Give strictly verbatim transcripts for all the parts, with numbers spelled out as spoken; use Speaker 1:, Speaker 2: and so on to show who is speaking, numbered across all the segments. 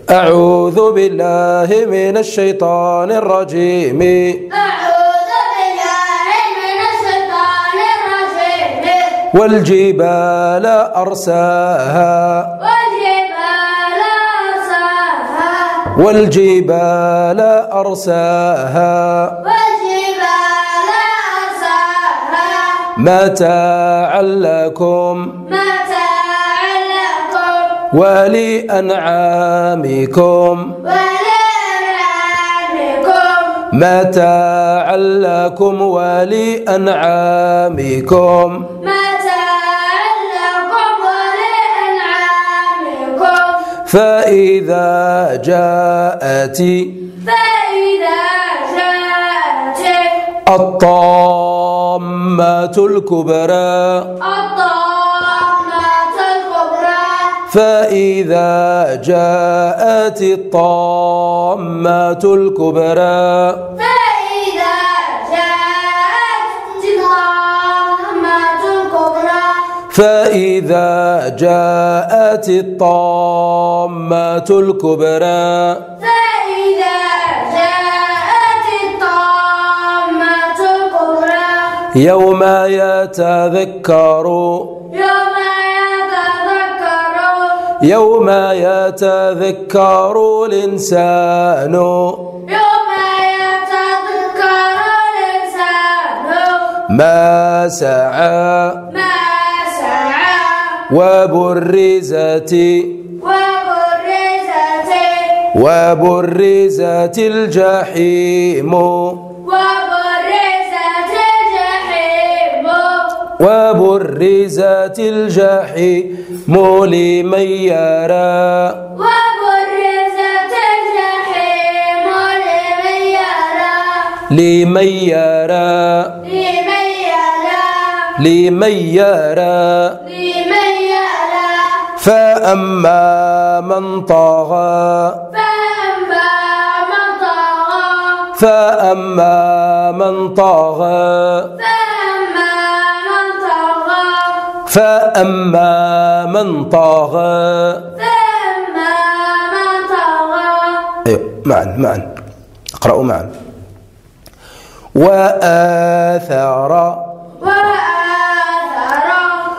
Speaker 1: أعوذ بالله من الشيطان الرجيم.
Speaker 2: أعوذ بالله من الشيطان الرجيم.
Speaker 1: والجبال أرساها
Speaker 2: والجبال أرساها
Speaker 1: والجبال أرساها
Speaker 2: والجبال أرساها
Speaker 1: متاعا لكم
Speaker 2: متاعا لكم
Speaker 1: ولأنعامكم
Speaker 2: ولأنعامكم
Speaker 1: متاعا لكم ولأنعامكم
Speaker 2: متاعا لكم ولأنعامكم
Speaker 1: فإذا جاءت
Speaker 2: فإذا جاءت
Speaker 1: الطامة الكبرى
Speaker 2: الطامة الكبرى
Speaker 1: فإذا جاءت الطامة الكبرى
Speaker 2: فإذا جاءت الطامة الكبرى
Speaker 1: فإذا جاءت الطامة الكبرى
Speaker 2: فإذا جاءت الطامة الكبرى
Speaker 1: يوم يتذكر
Speaker 2: يوم يتذكر
Speaker 1: يوم يتذكر الإنسان
Speaker 2: يوم يتذكر الإنسان
Speaker 1: ما سعى
Speaker 2: ما سعى
Speaker 1: وبرزت
Speaker 2: وبرزت
Speaker 1: وبرزت الجحيم
Speaker 2: وبرزت الجحيم
Speaker 1: وبرزت الجحيم لمن يرى
Speaker 2: وبرزت الجحيم لمن يرى
Speaker 1: لمن يرى
Speaker 2: لمن يرى
Speaker 1: لمن يرى
Speaker 2: لمن يرى
Speaker 1: فأما من طغى
Speaker 2: فأما من طغى
Speaker 1: فأما من طغى
Speaker 2: فأما من طغى
Speaker 1: فأما من طغى
Speaker 2: فأما من طغى
Speaker 1: أيوة معا معا اقرأوا معا وآثر
Speaker 2: وآثر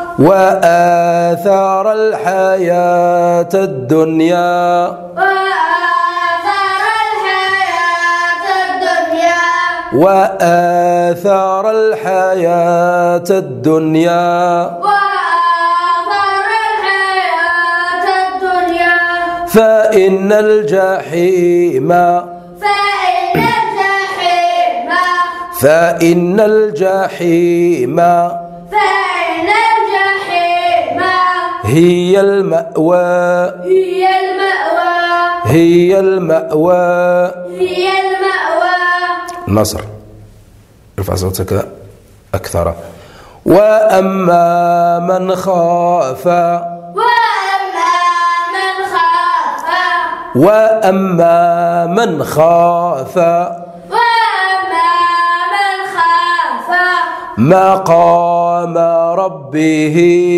Speaker 1: وآثر الحياة الدنيا
Speaker 2: وآثر الحياة الدنيا
Speaker 1: وآثر الحياة الدنيا
Speaker 2: وآثر الحياة الدنيا
Speaker 1: فإن الجحيم
Speaker 2: فإن الجحيم
Speaker 1: فإن الجحيم
Speaker 2: فإن الجحيم
Speaker 1: هي المأوى
Speaker 2: هي المأوى
Speaker 1: هي المأوى
Speaker 2: هي المأوى
Speaker 1: النصر ارفع صوتك أكثر وأما من خاف
Speaker 2: وأما من خاف
Speaker 1: وأما من خاف
Speaker 2: وأما من خاف
Speaker 1: مقام ربه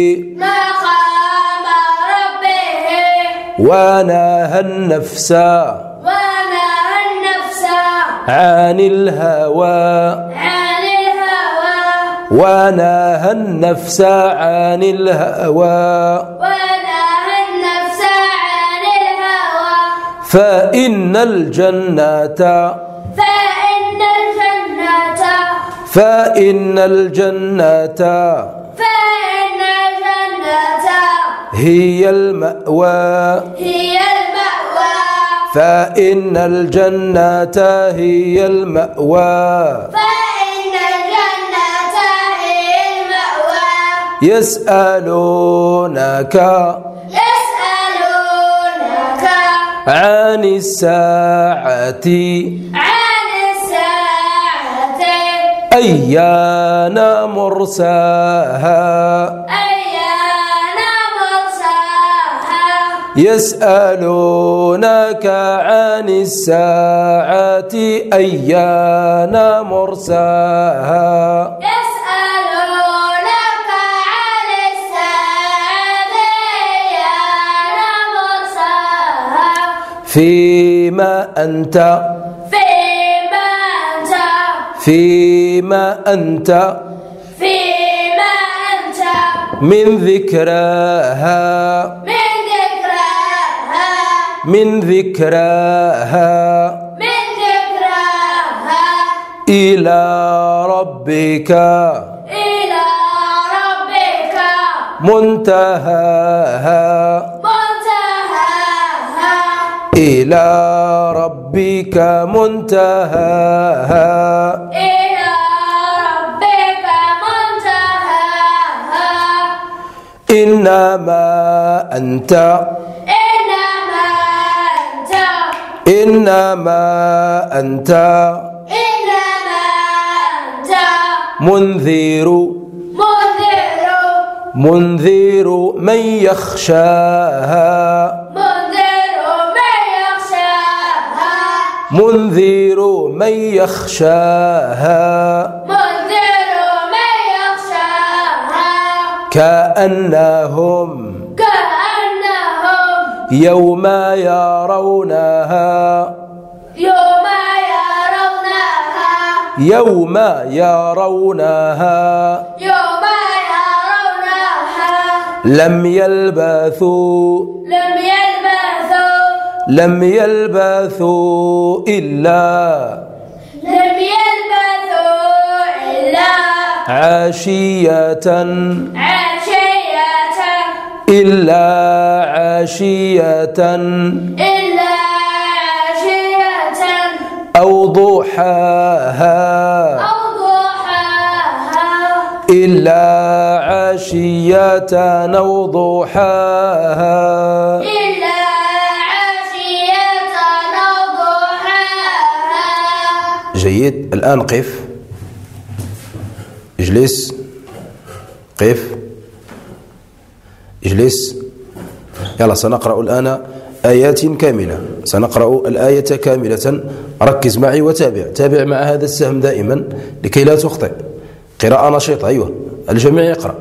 Speaker 2: مقام ربه
Speaker 1: ونهى النفس
Speaker 2: ونهى النفس
Speaker 1: عن الهوى
Speaker 2: عن الهوى
Speaker 1: ونهى النفس عن الهوى
Speaker 2: ونهى النفس عن الهوى
Speaker 1: فإن الجنة
Speaker 2: فإن الجنة
Speaker 1: فإن الجنة
Speaker 2: فإن الجنة
Speaker 1: هي المأوى
Speaker 2: هي المأوى
Speaker 1: فإن الجنة هي المأوى
Speaker 2: فإن الجنة هي المأوى
Speaker 1: يسألونك
Speaker 2: يسألونك
Speaker 1: عن الساعة
Speaker 2: عن الساعة
Speaker 1: أيان مرساها
Speaker 2: أيان مرساها
Speaker 1: يسألونك عن الساعة أيان مرساها
Speaker 2: يسألونك عن الساعة أيان مرساها
Speaker 1: فيما أنت
Speaker 2: فيما أنت
Speaker 1: فيما أنت
Speaker 2: فيما أنت
Speaker 1: من ذكراها
Speaker 2: من ذكراها
Speaker 1: من ذكراها
Speaker 2: من ذكراها
Speaker 1: إلى ربك
Speaker 2: إلى ربك
Speaker 1: منتهاها
Speaker 2: منتهاها
Speaker 1: إلى ربك منتهاها
Speaker 2: إلى ربك منتهاها
Speaker 1: إنما أنت
Speaker 2: إنما أنت
Speaker 1: إنما أنت
Speaker 2: إنما أنت
Speaker 1: منذر
Speaker 2: منذر
Speaker 1: منذر من يخشاها
Speaker 2: منذر من يخشاها
Speaker 1: منذر من يخشاها
Speaker 2: منذر من يخشاها
Speaker 1: كأنهم
Speaker 2: كأنهم
Speaker 1: يوم يرونها
Speaker 2: يوم يرونها
Speaker 1: يوم يرونها
Speaker 2: يوم يرونها
Speaker 1: لم يلبثوا
Speaker 2: لم يلبثوا
Speaker 1: لم يلبثوا إلا
Speaker 2: لم يلبثوا إلا
Speaker 1: عشية
Speaker 2: عشية
Speaker 1: إلا عشية
Speaker 2: إلا عشية
Speaker 1: أو ضحاها
Speaker 2: أو ضحاها
Speaker 1: إلا عشية أو ضحاها
Speaker 2: إلا عشية أو ضحاها.
Speaker 1: جيد. الآن قف، اجلس، قف، اجلس. يلا سنقرأ الآن آيات كاملة، سنقرأ الآية كاملة. ركز معي وتابع، تابع مع هذا السهم دائما لكي لا تخطئ. قراءة نشيطة. أيوة، الجميع يقرأ.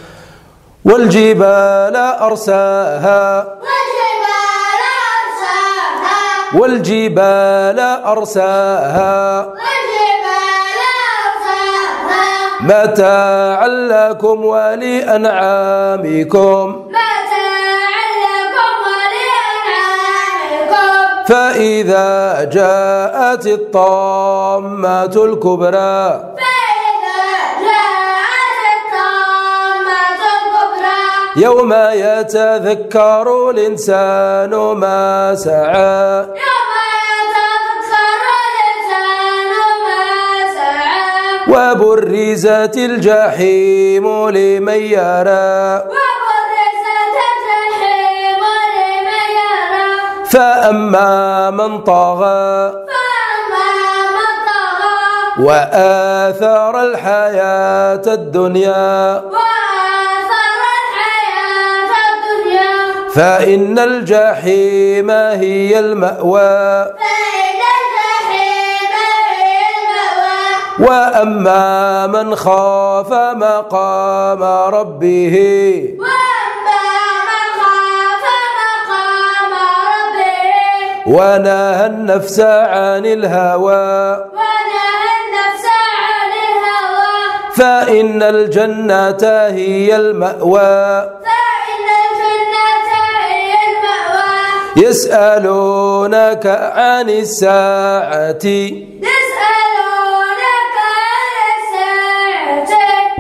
Speaker 1: والجبال أرساها
Speaker 2: والجبال أرساها
Speaker 1: والجبال أرساها
Speaker 2: والجبال أرساها
Speaker 1: متاعا لكم ولأنعامكم
Speaker 2: متاعا لكم ولأنعامكم
Speaker 1: فإذا جاءت الطامة الكبرى
Speaker 2: فإذا جاءت الطامة الكبرى
Speaker 1: يوم يتذكر الإنسان ما سعى
Speaker 2: يوم يتذكر الإنسان ما سعى
Speaker 1: وبرزت الجحيم لمن يرى
Speaker 2: وبرزت الجحيم لمن يرى
Speaker 1: فأما من طغى
Speaker 2: فأما من طغى
Speaker 1: وآثر الحياة الدنيا
Speaker 2: وآثر الحياة الدنيا
Speaker 1: فإن الجحيم هي المأوى
Speaker 2: فإن الجحيم هي المأوى
Speaker 1: وأما من خاف مقام ربه
Speaker 2: وأما من خاف مقام ربه
Speaker 1: ونهى النفس عن الهوى
Speaker 2: ونهى النفس عن الهوى
Speaker 1: فإن الجنة هي المأوى
Speaker 2: فإن الجنة هي المأوى
Speaker 1: يسألونك عن الساعة
Speaker 2: يسألونك عن الساعة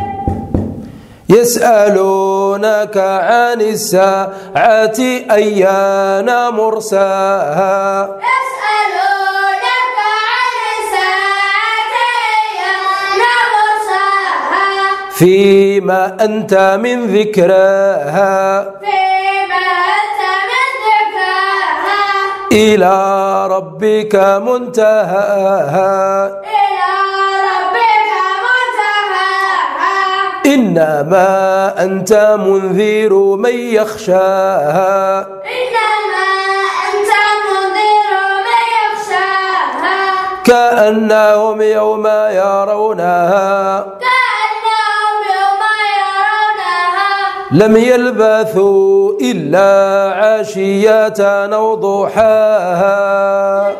Speaker 1: يسألونك عن الساعة أيان مرساها
Speaker 2: يسألونك عن الساعة أيان مرساها
Speaker 1: فيما أنت من ذكراها
Speaker 2: فيما أنت من ذكراها
Speaker 1: إلى ربك منتهاها
Speaker 2: إلى ربك منتهاها
Speaker 1: إنما أنت منذر من يخشاها
Speaker 2: إنما أنت منذر من يخشاها
Speaker 1: كأنهم يوم يرونها
Speaker 2: كأنهم يوم يرونها
Speaker 1: لم يلبثوا إلا عشية أو ضحاها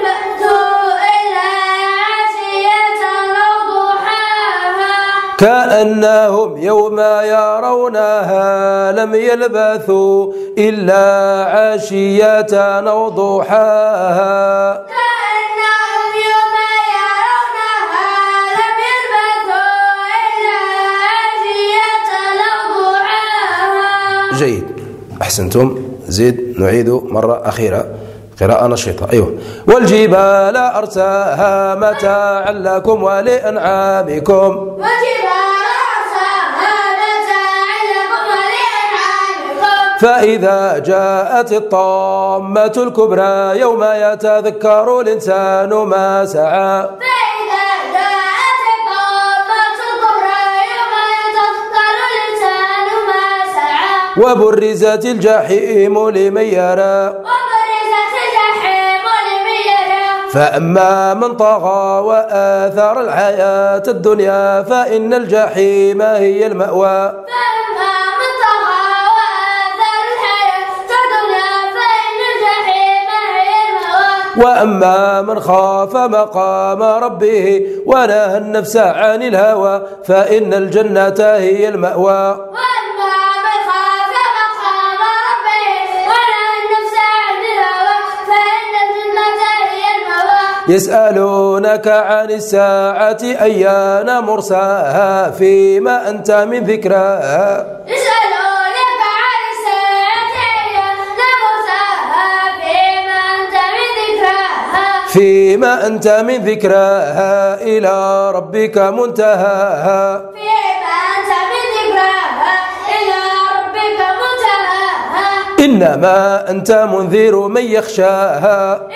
Speaker 1: كأنهم يوم يرونها لم يلبثوا إلا عشية أو ضحاها
Speaker 2: كأنهم يوم يرونها لم يلبثوا إلا عشية أو ضحاها.
Speaker 1: جيد، أحسنتم. زيد نعيد مرة أخيرة قراءة نشيطة. أيوه. والجبال أرساها متاعا لكم ولأنعامكم
Speaker 2: والجبال أرساها متاعا لكم ولأنعامكم
Speaker 1: فإذا جاءت الطامة الكبرى يوم يتذكر الإنسان ما سعى
Speaker 2: فإذا جاءت الطامة الكبرى يوم يتذكر الإنسان ما سعى
Speaker 1: وبرزت الجحيم لمن يرى فأما من طغى وآثر الحياة الدنيا فإن الجحيم هي المأوى
Speaker 2: فأما من طغى وآثر الحياة الدنيا فإن الجحيم هي المأوى
Speaker 1: وأما من خاف مقام ربه ونهى النفس عن الهوى فإن الجنة هي المأوى يسألونك عن الساعة أيان مرساها فيما أنت من ذكراها
Speaker 2: يسألونك عن الساعة أيان مرساها فيما أنت من ذكراها
Speaker 1: فيما أنت من ذكراها إلى ربك منتهاها
Speaker 2: فيما أنت من ذكراها إلى ربك منتهاها
Speaker 1: إنما أنت منذر من يخشاها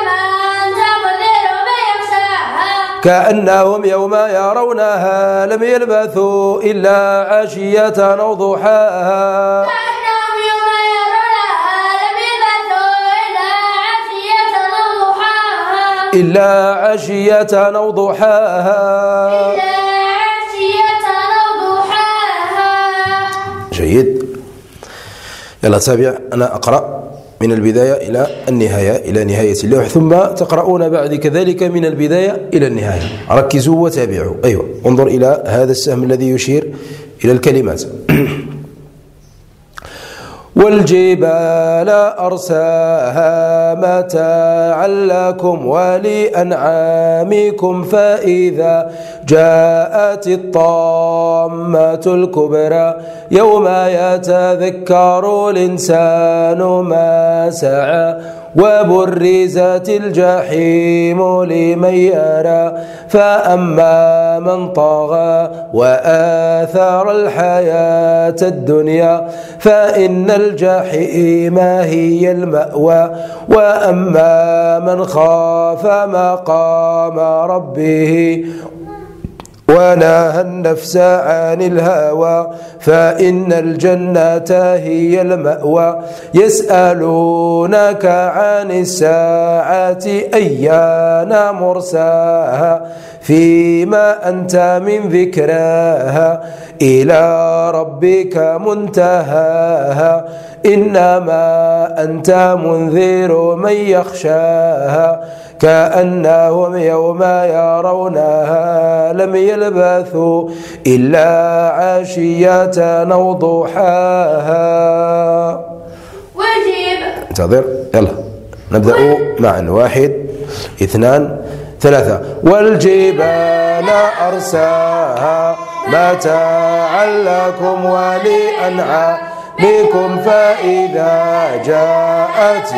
Speaker 1: كأنهم يوم يرونها لم يلبثوا إلا عشية أو ضحاها
Speaker 2: كأنهم يوم يرونها لم يلبثوا إلا عشية أو ضحاها
Speaker 1: إلا عشية أو ضحاها
Speaker 2: إلا عشية أو ضحاها.
Speaker 1: جيد. يلا تابع، أنا أقرأ من البداية إلى النهاية، إلى نهاية اللوح، ثم تقرؤون بعد كذلك من البداية إلى النهاية. ركزوا وتابعوا. أيوة، انظر إلى هذا السهم الذي يشير إلى الكلمات. والجبال أرساها متاعا لكم ولأنعامكم فإذا جاءت الطامة الكبرى يوم يتذكر الإنسان ما سعى وبرزت الجحيم لمن يرى فأما من طغى وآثر الحياة الدنيا فإن الجحيم هي المأوى وأما من خاف مقام ربه ونهى النفس عن الهوى فإن الجنة هي المأوى يسألونك عن الساعة أيان مرساها فيما أنت من ذكراها إلى ربك منتهاها إنما أنت منذر من يخشاها كأنهم يوم يرونها لم يلبثوا إلا عشية أو ضحاها.
Speaker 2: وجيب.
Speaker 1: انتظر. يلا نبدأ معا. واحد اثنان ثلاثة. والجبال أرساها متاعا لكم ولأنعامكم فإذا جاءت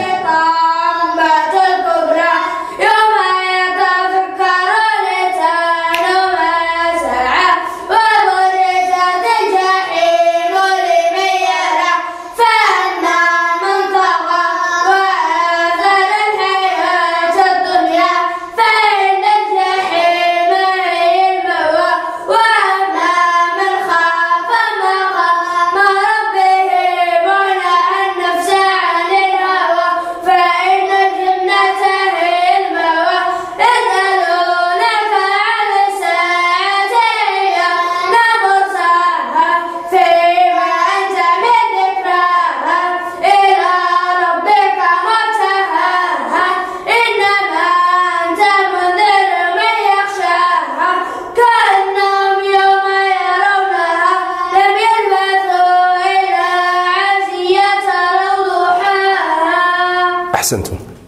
Speaker 2: فإن
Speaker 1: أحسنتم.